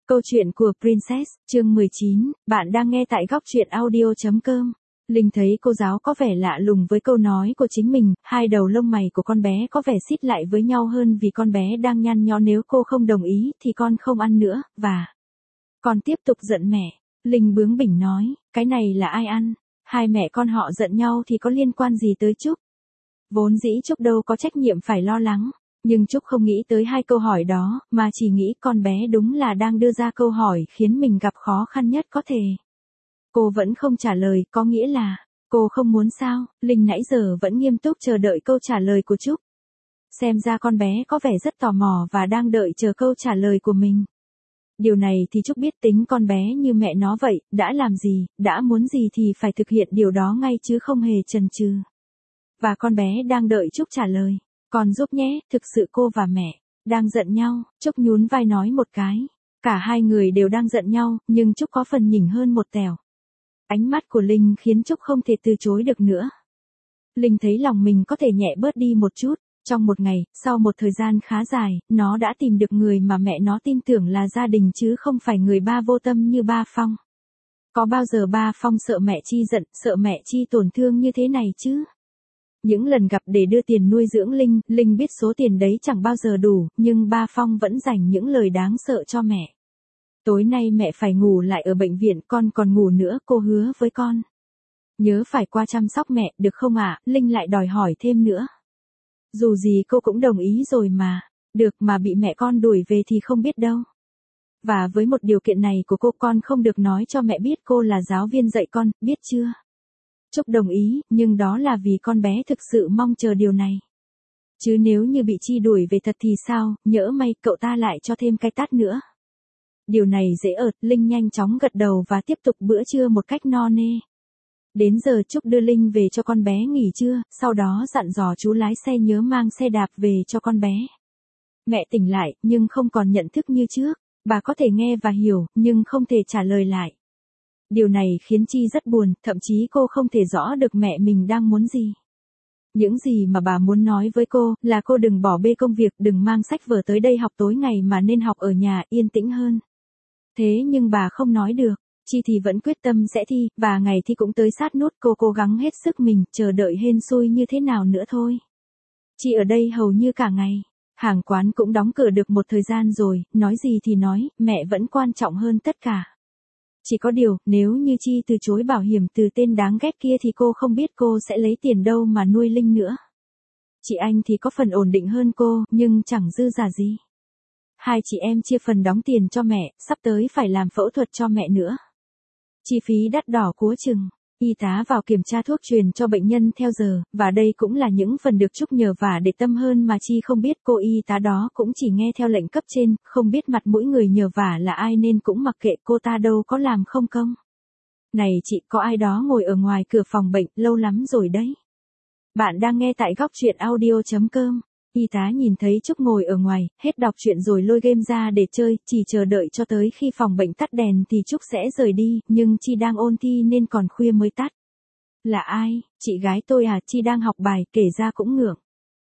Câu chuyện của Princess, chương 19, bạn đang nghe tại góc truyện audio.com. Linh thấy cô giáo có vẻ lạ lùng với câu nói của chính mình, hai đầu lông mày của con bé có vẻ xít lại với nhau hơn vì con bé đang nhăn nhó nếu cô không đồng ý thì con không ăn nữa, và con tiếp tục giận mẹ. Linh bướng bỉnh nói, cái này là ai ăn, hai mẹ con họ giận nhau thì có liên quan gì tới Trúc. Vốn dĩ Trúc đâu có trách nhiệm phải lo lắng. Nhưng Trúc không nghĩ tới hai câu hỏi đó, mà chỉ nghĩ con bé đúng là đang đưa ra câu hỏi khiến mình gặp khó khăn nhất có thể. Cô vẫn không trả lời, có nghĩa là, cô không muốn sao, Linh nãy giờ vẫn nghiêm túc chờ đợi câu trả lời của Trúc. Xem ra con bé có vẻ rất tò mò và đang đợi chờ câu trả lời của mình. Điều này thì Trúc biết tính con bé như mẹ nó vậy, đã làm gì, đã muốn gì thì phải thực hiện điều đó ngay chứ không hề chần chừ. Và con bé đang đợi Trúc trả lời. Con giúp nhé, thực sự cô và mẹ đang giận nhau, Trúc nhún vai nói một cái. Cả hai người đều đang giận nhau, nhưng Trúc có phần nhỉnh hơn một tẹo. Ánh mắt của Linh khiến Trúc không thể từ chối được nữa. Linh thấy lòng mình có thể nhẹ bớt đi một chút. Trong một ngày, sau một thời gian khá dài, nó đã tìm được người mà mẹ nó tin tưởng là gia đình chứ không phải người ba vô tâm như ba Phong. Có bao giờ ba Phong sợ mẹ Chi giận, sợ mẹ Chi tổn thương như thế này chứ? Những lần gặp để đưa tiền nuôi dưỡng Linh, Linh biết số tiền đấy chẳng bao giờ đủ, nhưng ba Phong vẫn dành những lời đáng sợ cho mẹ. Tối nay mẹ phải ngủ lại ở bệnh viện, con còn ngủ nữa, cô hứa với con. Nhớ phải qua chăm sóc mẹ, được không ạ? Linh lại đòi hỏi thêm nữa. Dù gì cô cũng đồng ý rồi mà. Được, mà bị mẹ con đuổi về thì không biết đâu. Và với một điều kiện này của cô, con không được nói cho mẹ biết cô là giáo viên dạy con, biết chưa? Trúc đồng ý, nhưng đó là vì con bé thực sự mong chờ điều này. Chứ nếu như bị Chi đuổi về thật thì sao, nhỡ may cậu ta lại cho thêm cái tát nữa. Điều này dễ ợt, Linh nhanh chóng gật đầu và tiếp tục bữa trưa một cách no nê. Đến giờ Trúc đưa Linh về cho con bé nghỉ trưa, sau đó dặn dò chú lái xe nhớ mang xe đạp về cho con bé. Mẹ tỉnh lại, nhưng không còn nhận thức như trước, bà có thể nghe và hiểu, nhưng không thể trả lời lại. Điều này khiến Chi rất buồn, thậm chí cô không thể rõ được mẹ mình đang muốn gì. Những gì mà bà muốn nói với cô là cô đừng bỏ bê công việc, đừng mang sách vở tới đây học tối ngày mà nên học ở nhà yên tĩnh hơn. Thế nhưng bà không nói được, Chi thì vẫn quyết tâm sẽ thi, và ngày thi cũng tới sát nút, cô cố gắng hết sức mình, chờ đợi hên xui như thế nào nữa thôi. Chi ở đây hầu như cả ngày. Hàng quán cũng đóng cửa được một thời gian rồi, nói gì thì nói, mẹ vẫn quan trọng hơn tất cả. Chỉ có điều, nếu như Chi từ chối bảo hiểm từ tên đáng ghét kia thì cô không biết cô sẽ lấy tiền đâu mà nuôi Linh nữa. Chị anh thì có phần ổn định hơn cô, nhưng chẳng dư giả gì. Hai chị em chia phần đóng tiền cho mẹ, sắp tới phải làm phẫu thuật cho mẹ nữa. Chi phí đắt đỏ cố chừng. Y tá vào kiểm tra thuốc truyền cho bệnh nhân theo giờ, và đây cũng là những phần được Trúc nhờ vả để tâm hơn mà Chi không biết. Cô y tá đó cũng chỉ nghe theo lệnh cấp trên, không biết mặt mũi người nhờ vả là ai nên cũng mặc kệ, cô ta đâu có làm không công. Này chị, có ai đó ngồi ở ngoài cửa phòng bệnh, lâu lắm rồi đấy. Bạn đang nghe tại góc truyện audio.com. Y tá nhìn thấy Trúc ngồi ở ngoài, hết đọc truyện rồi lôi game ra để chơi, chỉ chờ đợi cho tới khi phòng bệnh tắt đèn thì Trúc sẽ rời đi, nhưng Chi đang ôn thi nên còn khuya mới tắt. Là ai? Chị gái tôi à? Chi đang học bài, kể ra cũng ngượng.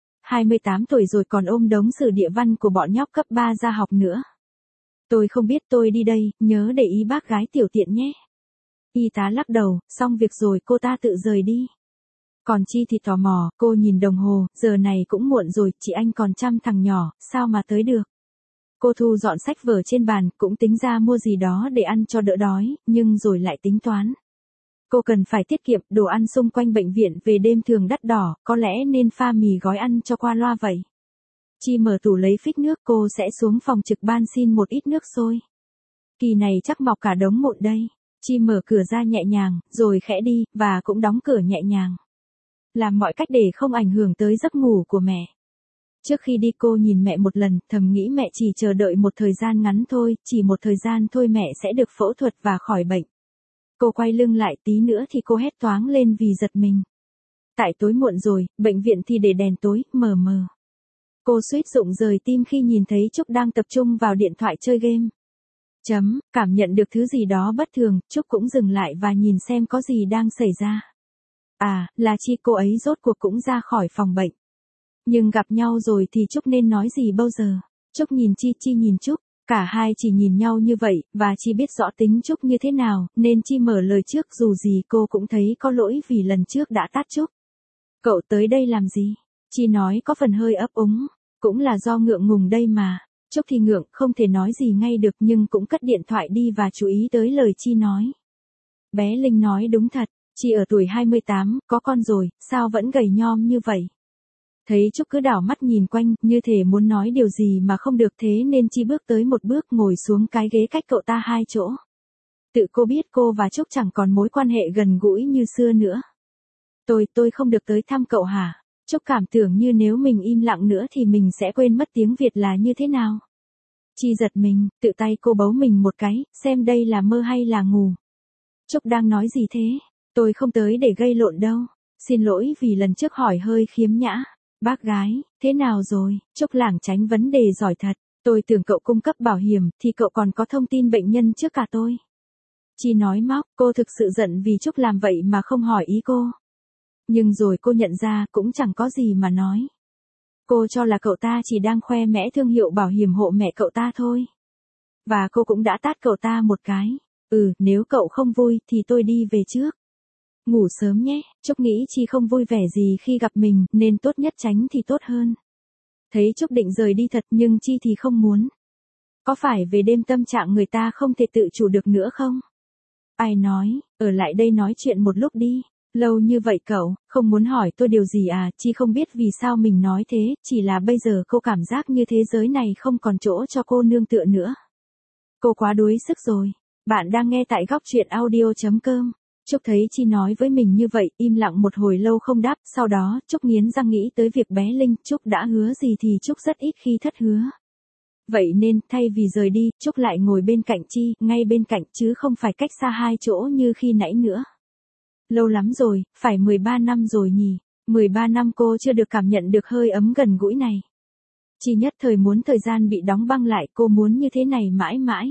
28 tuổi rồi còn ôm đống sử địa văn của bọn nhóc cấp 3 ra học nữa. Tôi không biết, tôi đi đây, nhớ để ý bác gái tiểu tiện nhé. Y tá lắc đầu, xong việc rồi cô ta tự rời đi. Còn Chi thì tò mò, cô nhìn đồng hồ, giờ này cũng muộn rồi, chị anh còn chăm thằng nhỏ, sao mà tới được. Cô thu dọn sách vở trên bàn, cũng tính ra mua gì đó để ăn cho đỡ đói, nhưng rồi lại tính toán. Cô cần phải tiết kiệm, đồ ăn xung quanh bệnh viện về đêm thường đắt đỏ, có lẽ nên pha mì gói ăn cho qua loa vậy. Chi mở tủ lấy phích nước, cô sẽ xuống phòng trực ban xin một ít nước sôi. Kỳ này chắc mọc cả đống mụn đây. Chi mở cửa ra nhẹ nhàng, rồi khẽ đi, và cũng đóng cửa nhẹ nhàng. Làm mọi cách để không ảnh hưởng tới giấc ngủ của mẹ. Trước khi đi cô nhìn mẹ một lần, thầm nghĩ mẹ chỉ chờ đợi một thời gian ngắn thôi, chỉ một thời gian thôi mẹ sẽ được phẫu thuật và khỏi bệnh. Cô quay lưng lại, tí nữa thì cô hét toáng lên vì giật mình. Tại tối muộn rồi, bệnh viện thì để đèn tối, mờ mờ. Cô suýt rụng rời tim khi nhìn thấy Trúc đang tập trung vào điện thoại chơi game. Cảm nhận được thứ gì đó bất thường, Trúc cũng dừng lại và nhìn xem có gì đang xảy ra. À, là Chi, cô ấy rốt cuộc cũng ra khỏi phòng bệnh. Nhưng gặp nhau rồi thì Trúc nên nói gì bao giờ? Trúc nhìn Chi, Chi nhìn Trúc. Cả hai chỉ nhìn nhau như vậy, và Chi biết rõ tính Trúc như thế nào, nên Chi mở lời trước dù gì cô cũng thấy có lỗi vì lần trước đã tát Trúc. Cậu tới đây làm gì? Chi nói có phần hơi ấp úng, cũng là do ngượng ngùng đây mà. Trúc thì ngượng, không thể nói gì ngay được nhưng cũng cất điện thoại đi và chú ý tới lời Chi nói. Bé Linh nói đúng thật, Chi ở tuổi 28, có con rồi, sao vẫn gầy nhom như vậy? Thấy Trúc cứ đảo mắt nhìn quanh, như thể muốn nói điều gì mà không được thế nên Chi bước tới một bước ngồi xuống cái ghế cách cậu ta 2 chỗ. Tự cô biết cô và Trúc chẳng còn mối quan hệ gần gũi như xưa nữa. Tôi không được tới thăm cậu hả? Trúc cảm tưởng như nếu mình im lặng nữa thì mình sẽ quên mất tiếng Việt là như thế nào. Chi giật mình, tự tay cô bấu mình một cái, xem đây là mơ hay là ngủ. Trúc đang nói gì thế? Tôi không tới để gây lộn đâu. Xin lỗi vì lần trước hỏi hơi khiếm nhã. Bác gái, thế nào rồi? Trúc lảng tránh vấn đề giỏi thật. Tôi tưởng cậu cung cấp bảo hiểm thì cậu còn có thông tin bệnh nhân trước cả tôi. Chi nói móc, cô thực sự giận vì Trúc làm vậy mà không hỏi ý cô. Nhưng rồi cô nhận ra cũng chẳng có gì mà nói. Cô cho là cậu ta chỉ đang khoe mẽ thương hiệu bảo hiểm hộ mẹ cậu ta thôi. Và cô cũng đã tát cậu ta một cái. Nếu cậu không vui thì tôi đi về trước. Ngủ sớm nhé, Trúc nghĩ Chi không vui vẻ gì khi gặp mình nên tốt nhất tránh thì tốt hơn. Thấy Trúc định rời đi thật nhưng Chi thì không muốn. Có phải về đêm tâm trạng người ta không thể tự chủ được nữa không? Ai nói, ở lại đây nói chuyện một lúc đi. Lâu như vậy cậu, không muốn hỏi tôi điều gì à? Chi không biết vì sao mình nói thế, chỉ là bây giờ cô cảm giác như thế giới này không còn chỗ cho cô nương tựa nữa. Cô quá đuối sức rồi. Bạn đang nghe tại góc truyện audio.com. Trúc thấy Chi nói với mình như vậy, im lặng một hồi lâu không đáp, sau đó Trúc nghiến răng nghĩ tới việc bé Linh, Trúc đã hứa gì thì Trúc rất ít khi thất hứa. Vậy nên, thay vì rời đi, Trúc lại ngồi bên cạnh Chi, ngay bên cạnh chứ không phải cách xa 2 chỗ như khi nãy nữa. Lâu lắm rồi, phải 13 năm rồi nhỉ, 13 năm cô chưa được cảm nhận được hơi ấm gần gũi này. Chi nhất thời muốn thời gian bị đóng băng lại, cô muốn như thế này mãi mãi.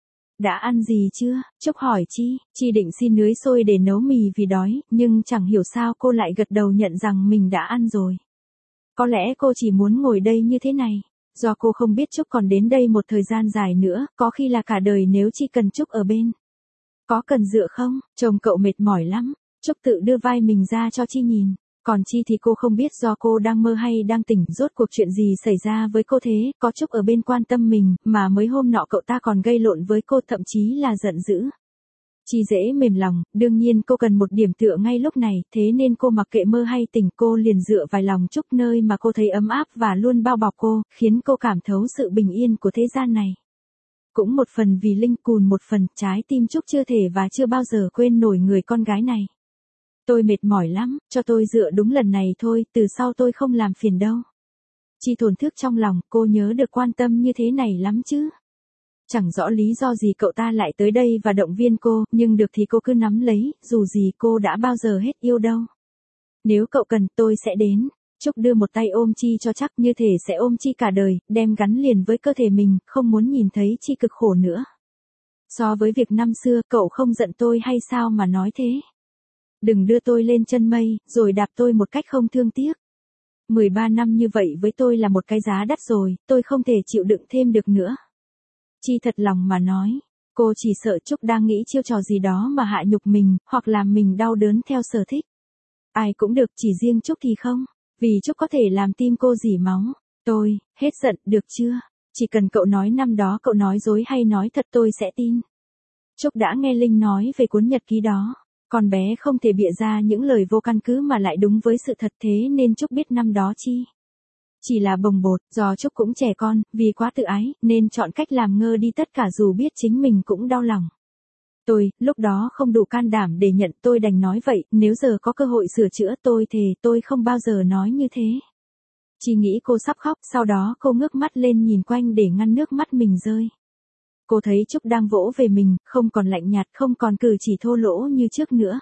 Đã ăn gì chưa? Trúc hỏi Chi định xin nướng xôi để nấu mì vì đói, nhưng chẳng hiểu sao cô lại gật đầu nhận rằng mình đã ăn rồi. Có lẽ cô chỉ muốn ngồi đây như thế này, do cô không biết Trúc còn đến đây một thời gian dài nữa, có khi là cả đời nếu Chi cần Trúc ở bên. Có cần dựa không? Chồng cậu mệt mỏi lắm. Trúc tự đưa vai mình ra cho Chi nhìn. Còn Chi thì cô không biết do cô đang mơ hay đang tỉnh, rốt cuộc chuyện gì xảy ra với cô thế, có Trúc ở bên quan tâm mình, mà mấy hôm nọ cậu ta còn gây lộn với cô, thậm chí là giận dữ. Chi dễ mềm lòng, đương nhiên cô cần một điểm tựa ngay lúc này, thế nên cô mặc kệ mơ hay tỉnh, cô liền dựa vào lòng Trúc nơi mà cô thấy ấm áp và luôn bao bọc cô, khiến cô cảm thấu sự bình yên của thế gian này. Cũng một phần vì Linh Cùn, một phần trái tim Trúc chưa thể và chưa bao giờ quên nổi người con gái này. Tôi mệt mỏi lắm, cho tôi dựa đúng lần này thôi, từ sau tôi không làm phiền đâu. Chi thổn thức trong lòng, cô nhớ được quan tâm như thế này lắm chứ. Chẳng rõ lý do gì cậu ta lại tới đây và động viên cô, nhưng được thì cô cứ nắm lấy, dù gì cô đã bao giờ hết yêu đâu. Nếu cậu cần, tôi sẽ đến. Trúc đưa một tay ôm Chi cho chắc, như thể sẽ ôm Chi cả đời, đem gắn liền với cơ thể mình, không muốn nhìn thấy Chi cực khổ nữa. So với việc năm xưa, cậu không giận tôi hay sao mà nói thế? Đừng đưa tôi lên chân mây, rồi đạp tôi một cách không thương tiếc. 13 năm như vậy với tôi là một cái giá đắt rồi, tôi không thể chịu đựng thêm được nữa. Chi thật lòng mà nói, cô chỉ sợ Trúc đang nghĩ chiêu trò gì đó mà hạ nhục mình, hoặc làm mình đau đớn theo sở thích. Ai cũng được, chỉ riêng Trúc thì không, vì Trúc có thể làm tim cô rỉ máu. Tôi, hết giận, được chưa? Chỉ cần cậu nói năm đó cậu nói dối hay nói thật tôi sẽ tin. Trúc đã nghe Linh nói về cuốn nhật ký đó. Con bé không thể bịa ra những lời vô căn cứ mà lại đúng với sự thật, thế nên Trúc biết năm đó Chi chỉ là bồng bột, do Trúc cũng trẻ con, vì quá tự ái, nên chọn cách làm ngơ đi tất cả dù biết chính mình cũng đau lòng. Tôi, lúc đó không đủ can đảm để nhận, tôi đành nói vậy, nếu giờ có cơ hội sửa chữa tôi thề tôi không bao giờ nói như thế. Chi nghĩ cô sắp khóc, sau đó cô ngước mắt lên nhìn quanh để ngăn nước mắt mình rơi. Cô thấy Trúc đang vỗ về mình, không còn lạnh nhạt, không còn cử chỉ thô lỗ như trước nữa.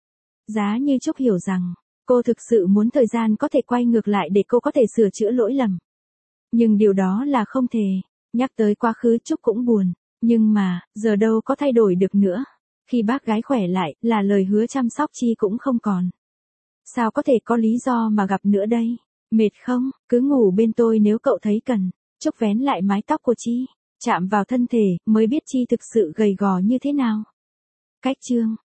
Giá như Trúc hiểu rằng, cô thực sự muốn thời gian có thể quay ngược lại để cô có thể sửa chữa lỗi lầm. Nhưng điều đó là không thể. Nhắc tới quá khứ Trúc cũng buồn. Nhưng mà, giờ đâu có thay đổi được nữa. Khi bác gái khỏe lại, là lời hứa chăm sóc Chi cũng không còn. Sao có thể có lý do mà gặp nữa đây? Mệt không? Cứ ngủ bên tôi nếu cậu thấy cần. Trúc vén lại mái tóc của Chi. chạm vào thân thể, mới biết Chi thực sự gầy gò như thế nào. Cách chương